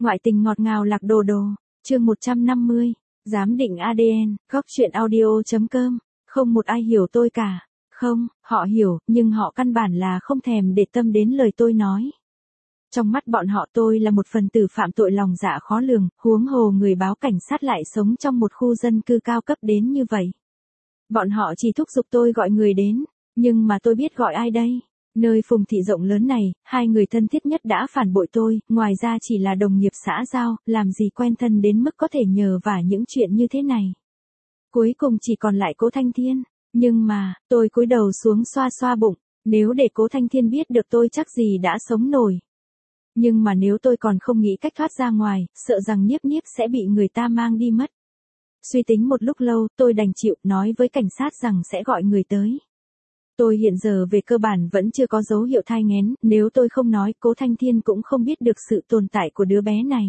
Ngoại tình ngọt ngào lạc đồ đồ, chương 150, giám định ADN, góc chuyện audio.com, không một ai hiểu tôi cả. Không, họ hiểu, nhưng họ căn bản là không thèm để tâm đến lời tôi nói. Trong mắt bọn họ tôi là một phần tử phạm tội lòng dạ khó lường, huống hồ người báo cảnh sát lại sống trong một khu dân cư cao cấp đến như vậy. Bọn họ chỉ thúc giục tôi gọi người đến, nhưng mà tôi biết gọi ai đây? Nơi Phùng Thị rộng lớn này, hai người thân thiết nhất đã phản bội tôi, ngoài ra chỉ là đồng nghiệp xã giao, làm gì quen thân đến mức có thể nhờ vả những chuyện như thế này. Cuối cùng chỉ còn lại Cố Thanh Thiên, nhưng mà, tôi cúi đầu xuống xoa xoa bụng, nếu để Cố Thanh Thiên biết được tôi chắc gì đã sống nổi. Nhưng mà nếu tôi còn không nghĩ cách thoát ra ngoài, sợ rằng Nhiếp Nhiếp sẽ bị người ta mang đi mất. Suy tính một lúc lâu, tôi đành chịu, nói với cảnh sát rằng sẽ gọi người tới. Tôi hiện giờ về cơ bản vẫn chưa có dấu hiệu thai nghén, nếu tôi không nói, Cố Thanh Thiên cũng không biết được sự tồn tại của đứa bé này.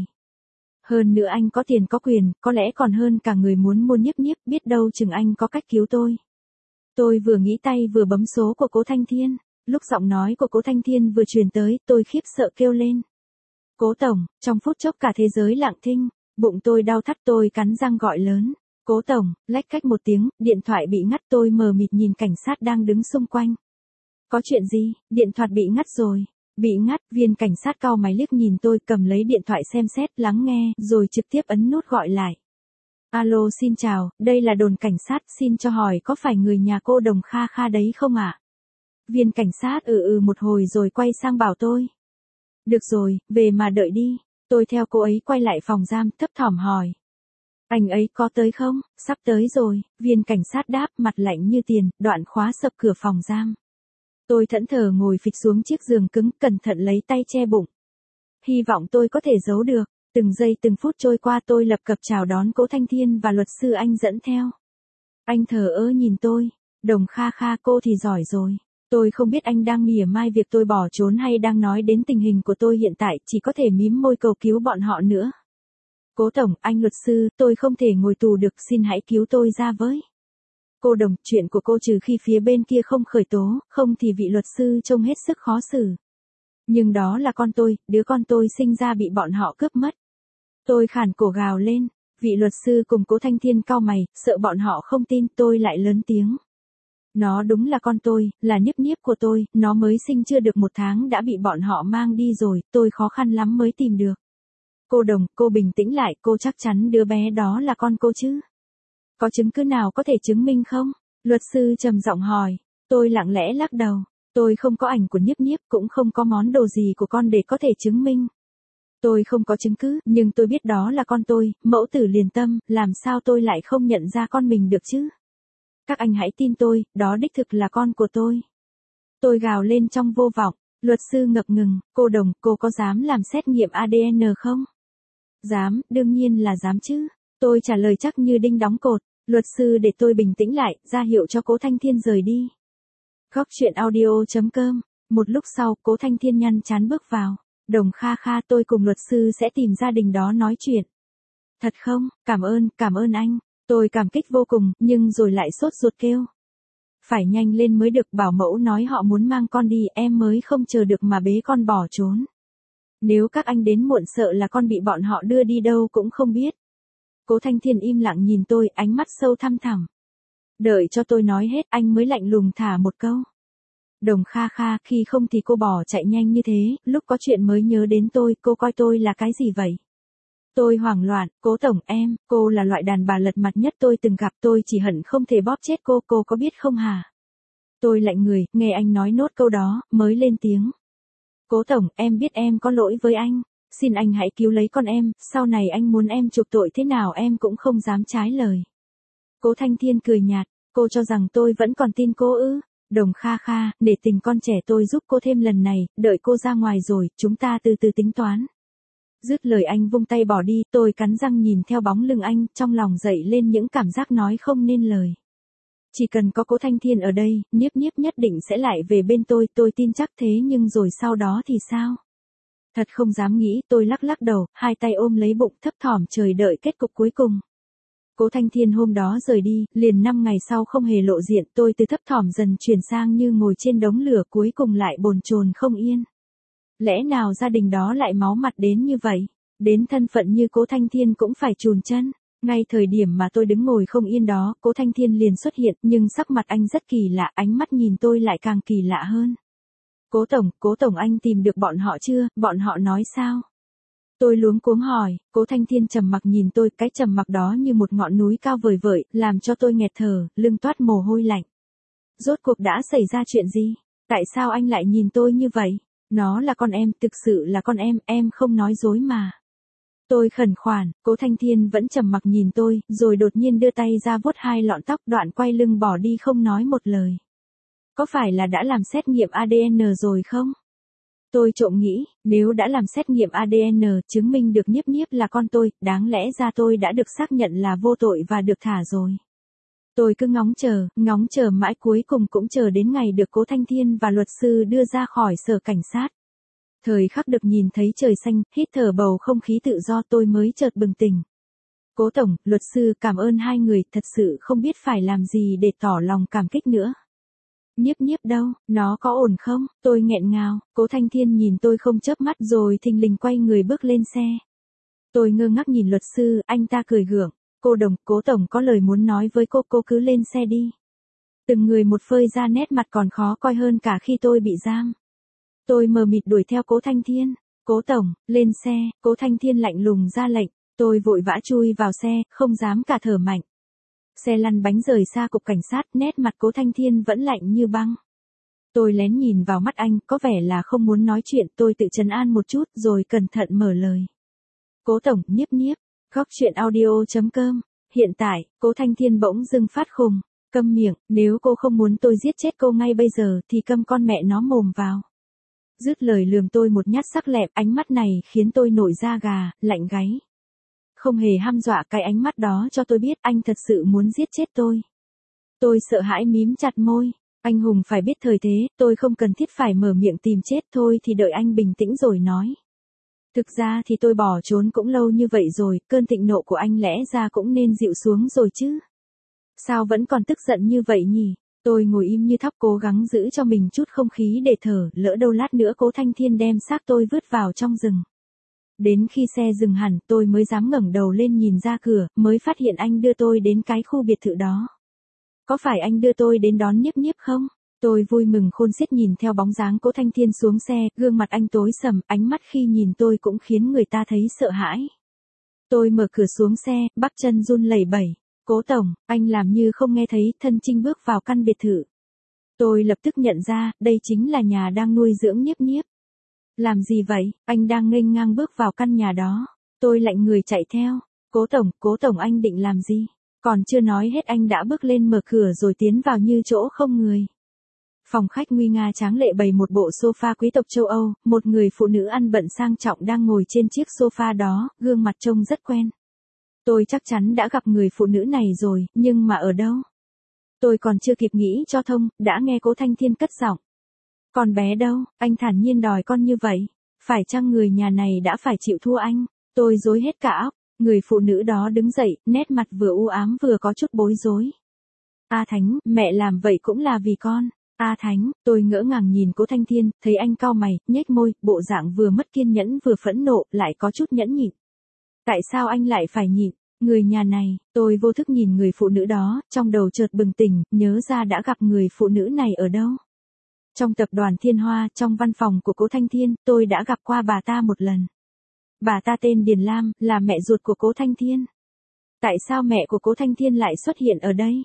Hơn nữa anh có tiền có quyền, có lẽ còn hơn cả người muốn mua Nhiếp Nhiếp, biết đâu chừng anh có cách cứu tôi. Tôi vừa nghĩ tay vừa bấm số của Cố Thanh Thiên, lúc giọng nói của Cố Thanh Thiên vừa truyền tới, tôi khiếp sợ kêu lên. Cố tổng, trong phút chốc cả thế giới lặng thinh, bụng tôi đau thắt, tôi cắn răng gọi lớn. Cố tổng, lách cách một tiếng, điện thoại bị ngắt, tôi mờ mịt nhìn cảnh sát đang đứng xung quanh. Có chuyện gì? Điện thoại bị ngắt rồi. Bị ngắt, viên cảnh sát cau mày liếc nhìn tôi, cầm lấy điện thoại xem xét, lắng nghe, rồi trực tiếp ấn nút gọi lại. Alo, xin chào, đây là đồn cảnh sát, xin cho hỏi có phải người nhà cô Đồng Kha Kha đấy không ạ? Viên cảnh sát một hồi rồi quay sang bảo tôi. Được rồi, về mà đợi đi. Tôi theo cô ấy quay lại phòng giam, thấp thỏm hỏi. Anh ấy có tới không? Sắp tới rồi, viên cảnh sát đáp, mặt lạnh như tiền, đoạn khóa sập cửa phòng giam. Tôi thẫn thờ ngồi phịch xuống chiếc giường cứng, cẩn thận lấy tay che bụng. Hy vọng tôi có thể giấu được. Từng giây từng phút trôi qua, tôi lập cập chào đón Cố Thanh Thiên và luật sư anh dẫn theo. Anh thờ ơ nhìn tôi. Đồng Kha Kha, cô thì giỏi rồi. Tôi không biết anh đang mỉa mai việc tôi bỏ trốn hay đang nói đến tình hình của tôi hiện tại, chỉ có thể mím môi cầu cứu bọn họ nữa. Cố tổng, anh luật sư, tôi không thể ngồi tù được, xin hãy cứu tôi ra với. Cô Đồng, chuyện của cô trừ khi phía bên kia không khởi tố, không thì vị luật sư trông hết sức khó xử. Nhưng đó là con tôi, đứa con tôi sinh ra bị bọn họ cướp mất. Tôi khản cổ gào lên, vị luật sư cùng Cố Thanh Thiên cau mày, sợ bọn họ không tin, tôi lại lớn tiếng. Nó đúng là con tôi, là Nhiếp Nhiếp của tôi, nó mới sinh chưa được 1 tháng đã bị bọn họ mang đi rồi, tôi khó khăn lắm mới tìm được. Cô Đồng, cô bình tĩnh lại, cô chắc chắn đứa bé đó là con cô chứ? Có chứng cứ nào có thể chứng minh không? Luật sư trầm giọng hỏi. Tôi lặng lẽ lắc đầu. Tôi không có ảnh của Nhiếp Nhiếp, cũng không có món đồ gì của con để có thể chứng minh. Tôi không có chứng cứ, nhưng tôi biết đó là con tôi, mẫu tử liền tâm, làm sao tôi lại không nhận ra con mình được chứ? Các anh hãy tin tôi, đó đích thực là con của tôi. Tôi gào lên trong vô vọng. Luật sư ngập ngừng. Cô Đồng, cô có dám làm xét nghiệm ADN không? Dám, đương nhiên là dám chứ. Tôi trả lời chắc như đinh đóng cột. Luật sư để tôi bình tĩnh lại, ra hiệu cho Cố Thanh Thiên rời đi. Góc chuyện audio.com. Một lúc sau, Cố Thanh Thiên nhăn chán bước vào. Đồng Kha Kha, tôi cùng luật sư sẽ tìm gia đình đó nói chuyện. Thật không? Cảm ơn anh. Tôi cảm kích vô cùng, nhưng rồi lại sốt ruột kêu. Phải nhanh lên mới được, bảo mẫu nói họ muốn mang con đi, em mới không chờ được mà bế con bỏ trốn. Nếu các anh đến muộn sợ là con bị bọn họ đưa đi đâu cũng không biết. Cố Thanh Thiên im lặng nhìn tôi, ánh mắt sâu thăm thẳm. Đợi cho tôi nói hết, anh mới lạnh lùng thả một câu. Đồng Kha Kha, khi không thì cô bỏ chạy nhanh như thế, lúc có chuyện mới nhớ đến tôi, cô coi tôi là cái gì vậy? Tôi hoảng loạn, Cố tổng, cô là loại đàn bà lật mặt nhất tôi từng gặp, tôi chỉ hận không thể bóp chết cô có biết không hả? Tôi lạnh người, nghe anh nói nốt câu đó, mới lên tiếng. Cố tổng, em biết em có lỗi với anh, xin anh hãy cứu lấy con em, sau này anh muốn em chuộc tội thế nào em cũng không dám trái lời. Cố Thanh Thiên cười nhạt, cô cho rằng tôi vẫn còn tin cô ư? Đồng Kha Kha, để tình con trẻ tôi giúp cô thêm lần này, đợi cô ra ngoài rồi, chúng ta từ từ tính toán. Dứt lời anh vung tay bỏ đi, tôi cắn răng nhìn theo bóng lưng anh, trong lòng dậy lên những cảm giác nói không nên lời. Chỉ cần có Cố Thanh Thiên ở đây, Nhiếp Nhiếp nhất định sẽ lại về bên tôi tin chắc thế, nhưng rồi sau đó thì sao? Thật không dám nghĩ, tôi lắc đầu, hai tay ôm lấy bụng, thấp thỏm chờ đợi kết cục cuối cùng. Cố Thanh Thiên hôm đó rời đi, liền 5 ngày sau không hề lộ diện, tôi từ thấp thỏm dần chuyển sang như ngồi trên đống lửa, cuối cùng lại bồn chồn không yên. Lẽ nào gia đình đó lại máu mặt đến như vậy? Đến thân phận như Cố Thanh Thiên cũng phải chùn chân. Ngay thời điểm mà tôi đứng ngồi không yên đó, Cố Thanh Thiên liền xuất hiện, nhưng sắc mặt anh rất kỳ lạ, ánh mắt nhìn tôi lại càng kỳ lạ hơn. Cố Tổng anh tìm được bọn họ chưa, bọn họ nói sao? Tôi luống cuống hỏi, Cố Thanh Thiên trầm mặc nhìn tôi, cái trầm mặc đó như một ngọn núi cao vời vợi, làm cho tôi nghẹt thở, lưng toát mồ hôi lạnh. Rốt cuộc đã xảy ra chuyện gì? Tại sao anh lại nhìn tôi như vậy? Nó là con em, thực sự là con em không nói dối mà. Tôi khẩn khoản, Cố Thanh Thiên vẫn trầm mặc nhìn tôi, rồi đột nhiên đưa tay ra vuốt hai lọn tóc, đoạn quay lưng bỏ đi không nói một lời. Có phải là đã làm xét nghiệm ADN rồi không? Tôi trộm nghĩ, nếu đã làm xét nghiệm ADN chứng minh được Niếp Niếp là con tôi, đáng lẽ ra tôi đã được xác nhận là vô tội và được thả rồi. Tôi cứ ngóng chờ mãi cuối cùng cũng chờ đến ngày được Cố Thanh Thiên và luật sư đưa ra khỏi sở cảnh sát. Thời khắc được nhìn thấy trời xanh, hít thở bầu không khí tự do tôi mới chợt bừng tỉnh. Cố Tổng, luật sư cảm ơn hai người, thật sự không biết phải làm gì để tỏ lòng cảm kích nữa. Niếp Niếp đâu, nó có ổn không? Tôi nghẹn ngào, Cố Thanh Thiên nhìn tôi không chớp mắt rồi thình lình quay người bước lên xe. Tôi ngơ ngác nhìn luật sư, anh ta cười gượng. Cố Tổng có lời muốn nói với cô cứ lên xe đi. Từng người một phơi ra nét mặt còn khó coi hơn cả khi tôi bị giam. Tôi mờ mịt đuổi theo Cố Thanh Thiên. Cố Tổng, lên xe, Cố Thanh Thiên lạnh lùng ra lệnh. Tôi vội vã chui vào xe, không dám cả thở mạnh. Xe lăn bánh rời xa cục cảnh sát, nét mặt Cố Thanh Thiên vẫn lạnh như băng. Tôi lén nhìn vào mắt anh, có vẻ là không muốn nói chuyện, tôi tự trấn an một chút rồi cẩn thận mở lời. Cố Tổng, Niếp Niếp, Góc Chuyện Audio.com. Hiện tại, Cố Thanh Thiên bỗng dưng phát khùng, câm miệng, nếu cô không muốn tôi giết chết cô ngay bây giờ thì câm con mẹ nó mồm vào. Dứt lời lườm tôi một nhát sắc lẹm, ánh mắt này khiến tôi nổi da gà, lạnh gáy. Không hề hăm dọa, cái ánh mắt đó cho tôi biết anh thật sự muốn giết chết tôi. Tôi sợ hãi mím chặt môi. Anh hùng phải biết thời thế, tôi không cần thiết phải mở miệng tìm chết, thôi thì đợi anh bình tĩnh rồi nói. Thực ra thì tôi bỏ trốn cũng lâu như vậy rồi, cơn thịnh nộ của anh lẽ ra cũng nên dịu xuống rồi chứ. Sao vẫn còn tức giận như vậy nhỉ? Tôi ngồi im như thóc cố gắng giữ cho mình chút không khí để thở, lỡ đâu lát nữa Cố Thanh Thiên đem xác tôi vứt vào trong rừng. Đến khi xe dừng hẳn, tôi mới dám ngẩng đầu lên nhìn ra cửa, mới phát hiện anh đưa tôi đến cái khu biệt thự đó. Có phải anh đưa tôi đến đón Niếp Niếp không? Tôi vui mừng khôn xiết nhìn theo bóng dáng Cố Thanh Thiên xuống xe, gương mặt anh tối sầm, ánh mắt khi nhìn tôi cũng khiến người ta thấy sợ hãi. Tôi mở cửa xuống xe, bắp chân run lẩy bẩy. Cố Tổng, anh làm như không nghe thấy, thân chinh bước vào căn biệt thự. Tôi lập tức nhận ra, đây chính là nhà đang nuôi dưỡng Niếp Niếp. Làm gì vậy, anh đang nghênh ngang bước vào căn nhà đó. Tôi lạnh người chạy theo. Cố Tổng anh định làm gì? Còn chưa nói hết anh đã bước lên mở cửa rồi tiến vào như chỗ không người. Phòng khách nguy nga tráng lệ bày một bộ sofa quý tộc châu Âu, một người phụ nữ ăn bận sang trọng đang ngồi trên chiếc sofa đó, gương mặt trông rất quen. Tôi chắc chắn đã gặp người phụ nữ này rồi, nhưng mà ở đâu? Tôi còn chưa kịp nghĩ cho thông, đã nghe Cố Thanh Thiên cất giọng. Con bé đâu, anh thản nhiên đòi con như vậy. Phải chăng người nhà này đã phải chịu thua anh? Tôi rối hết cả óc. Người phụ nữ đó đứng dậy, nét mặt vừa u ám vừa có chút bối rối. A Thánh, mẹ làm vậy cũng là vì con. A Thánh, tôi ngỡ ngàng nhìn Cố Thanh Thiên, thấy anh cau mày, nhếch môi, bộ dạng vừa mất kiên nhẫn vừa phẫn nộ, lại có chút nhẫn nhịn. Tại sao anh lại phải nhịn? Người nhà này, tôi vô thức nhìn người phụ nữ đó, trong đầu chợt bừng tỉnh, nhớ ra đã gặp người phụ nữ này ở đâu. Trong tập đoàn Thiên Hoa, trong văn phòng của Cố Thanh Thiên, tôi đã gặp qua bà ta một lần. Bà ta tên Điền Lam, là mẹ ruột của Cố Thanh Thiên. Tại sao mẹ của Cố Thanh Thiên lại xuất hiện ở đây?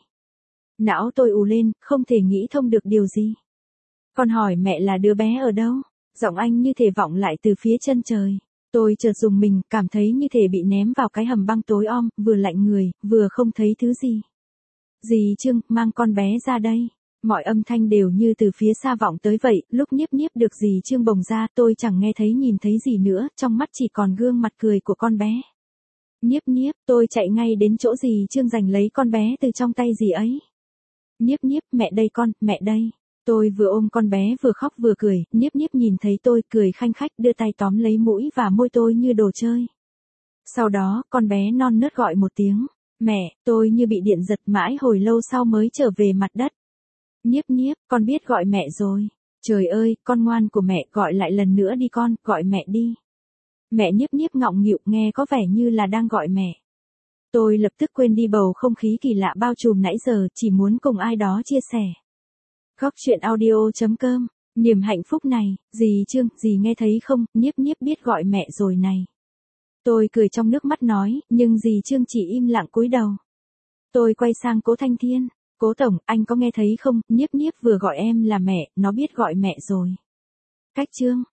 Não tôi ù lên, không thể nghĩ thông được điều gì. Con hỏi mẹ là đứa bé ở đâu? Giọng anh như thể vọng lại từ phía chân trời. Tôi chợt rùng mình, cảm thấy như thể bị ném vào cái hầm băng tối om, vừa lạnh người, vừa không thấy thứ gì. Dì Trương, mang con bé ra đây. Mọi âm thanh đều như từ phía xa vọng tới vậy, lúc Niếp Niếp được dì Trương bồng ra, tôi chẳng nghe thấy nhìn thấy gì nữa, trong mắt chỉ còn gương mặt cười của con bé. Niếp Niếp, tôi chạy ngay đến chỗ dì Trương giành lấy con bé từ trong tay dì ấy. Niếp Niếp, mẹ đây con, mẹ đây. Tôi vừa ôm con bé vừa khóc vừa cười, Niếp Niếp nhìn thấy tôi cười khanh khách đưa tay tóm lấy mũi và môi tôi như đồ chơi. Sau đó, con bé non nớt gọi một tiếng. Mẹ, tôi như bị điện giật mãi hồi lâu sau mới trở về mặt đất. Niếp Niếp, con biết gọi mẹ rồi. Trời ơi, con ngoan của mẹ, gọi lại lần nữa đi con, gọi mẹ đi. Mẹ Niếp Niếp ngọng nghịu nghe có vẻ như là đang gọi mẹ. Tôi lập tức quên đi bầu không khí kỳ lạ bao trùm nãy giờ, chỉ muốn cùng ai đó chia sẻ. Góc chuyện audio.com, niềm hạnh phúc này, dì Trương, dì nghe thấy không, Niếp Niếp biết gọi mẹ rồi này. Tôi cười trong nước mắt nói, nhưng dì Trương chỉ im lặng cúi đầu. Tôi quay sang Cố Thanh Thiên, Cố Tổng, anh có nghe thấy không, Niếp Niếp vừa gọi em là mẹ, nó biết gọi mẹ rồi. Cách Trương,